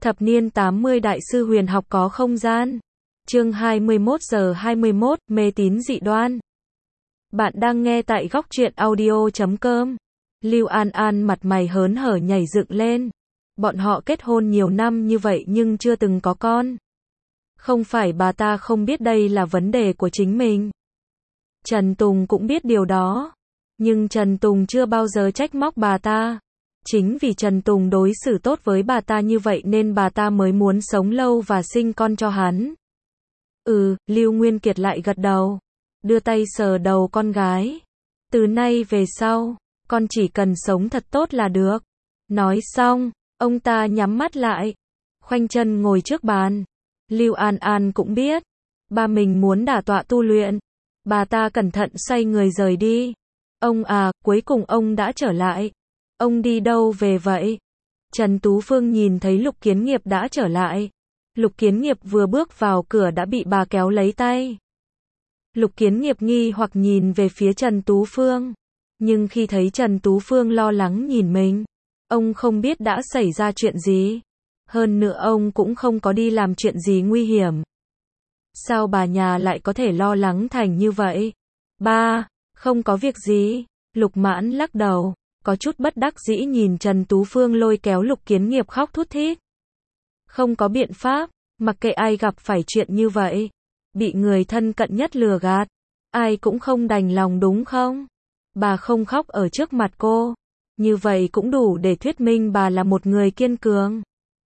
Thập niên 80 Đại sư huyền học có không gian. Chương 21:21, mê tín dị đoan. Bạn đang nghe tại góc truyện audio.com. Lưu An An mặt mày hớn hở nhảy dựng lên. Bọn họ kết hôn nhiều năm như vậy nhưng chưa từng có con. Không phải bà ta không biết đây là vấn đề của chính mình. Trần Tùng cũng biết điều đó. Nhưng Trần Tùng chưa bao giờ trách móc bà ta. Chính vì Trần Tùng đối xử tốt với bà ta như vậy nên bà ta mới muốn sống lâu và sinh con cho hắn. Lưu Nguyên Kiệt lại gật đầu. Đưa tay sờ đầu con gái. Từ nay về sau, con chỉ cần sống thật tốt là được. Nói xong, ông ta nhắm mắt lại. Khoanh chân ngồi trước bàn. Lưu An An cũng biết. Ba mình muốn đả tọa tu luyện. Bà ta cẩn thận xoay người rời đi. Ông à, cuối cùng ông đã trở lại. Ông đi đâu về vậy? Trần Tú Phương nhìn thấy Lục Kiến Nghiệp đã trở lại. Lục Kiến Nghiệp vừa bước vào cửa đã bị bà kéo lấy tay. Lục Kiến Nghiệp nghi hoặc nhìn về phía Trần Tú Phương. Nhưng khi thấy Trần Tú Phương lo lắng nhìn mình, ông không biết đã xảy ra chuyện gì. Hơn nữa ông cũng không có đi làm chuyện gì nguy hiểm. Sao bà nhà lại có thể lo lắng thành như vậy? Ba, không có việc gì. Lục Mãn lắc đầu, có chút bất đắc dĩ nhìn Trần Tú Phương lôi kéo Lục Kiến Nghiệp khóc thút thít. Không có biện pháp, mặc kệ ai gặp phải chuyện như vậy, bị người thân cận nhất lừa gạt, ai cũng không đành lòng đúng không? Bà không khóc ở trước mặt cô, như vậy cũng đủ để thuyết minh bà là một người kiên cường.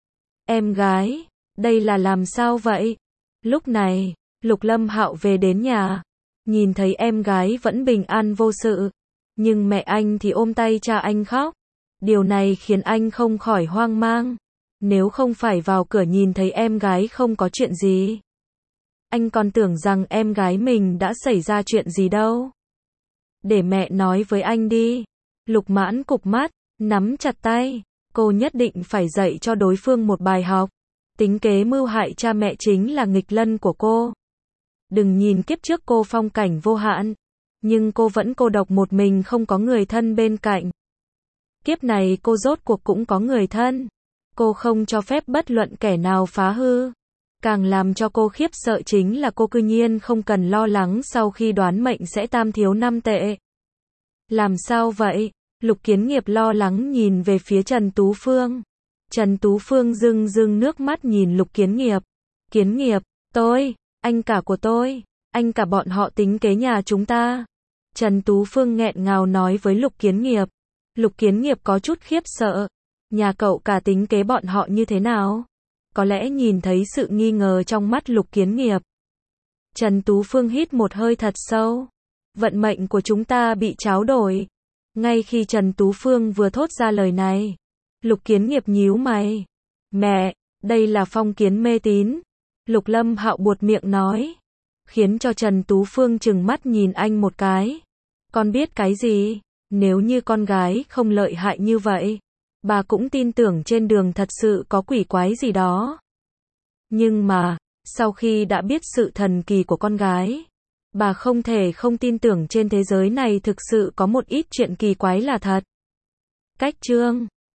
Em gái, đây là làm sao vậy? Lúc này, Lục Lâm Hạo về đến nhà, nhìn thấy em gái vẫn bình an vô sự, nhưng mẹ anh thì ôm tay cha anh khóc. Điều này khiến anh không khỏi hoang mang. Nếu không phải vào cửa nhìn thấy em gái không có chuyện gì, anh còn tưởng rằng em gái mình đã xảy ra chuyện gì đâu. Để mẹ nói với anh đi. Lục Mãn cụp mắt, nắm chặt tay. Cô nhất định phải dạy cho đối phương một bài học. Tính kế mưu hại cha mẹ chính là nghịch lân của cô. Đừng nhìn kiếp trước cô phong cảnh vô hạn, nhưng cô vẫn cô độc một mình không có người thân bên cạnh. Kiếp này cô rốt cuộc cũng có người thân. Cô không cho phép bất luận kẻ nào phá hư. Càng làm cho cô khiếp sợ chính là cô cư nhiên không cần lo lắng sau khi đoán mệnh sẽ tam thiếu 5 tệ. Làm sao vậy? Lục Kiến Nghiệp lo lắng nhìn về phía Trần Tú Phương. Trần Tú Phương rưng rưng nước mắt nhìn Lục Kiến Nghiệp. Kiến Nghiệp, anh cả của tôi, anh cả bọn họ tính kế nhà chúng ta. Trần Tú Phương nghẹn ngào nói với Lục Kiến Nghiệp. Lục Kiến Nghiệp có chút khiếp sợ. Nhà cậu cả tính kế bọn họ như thế nào? Có lẽ nhìn thấy sự nghi ngờ trong mắt Lục Kiến Nghiệp. Trần Tú Phương hít một hơi thật sâu. Vận mệnh của chúng ta bị tráo đổi. Ngay khi Trần Tú Phương vừa thốt ra lời này, Lục Kiến Nghiệp nhíu mày. Mẹ, đây là phong kiến mê tín. Lục Lâm Hạo buột miệng nói. Khiến cho Trần Tú Phương trừng mắt nhìn anh một cái. Con biết cái gì? Nếu như con gái không lợi hại như vậy, bà cũng tin tưởng trên đường thật sự có quỷ quái gì đó. Nhưng mà, sau khi đã biết sự thần kỳ của con gái, bà không thể không tin tưởng trên thế giới này thực sự có một ít chuyện kỳ quái là thật. Cách chương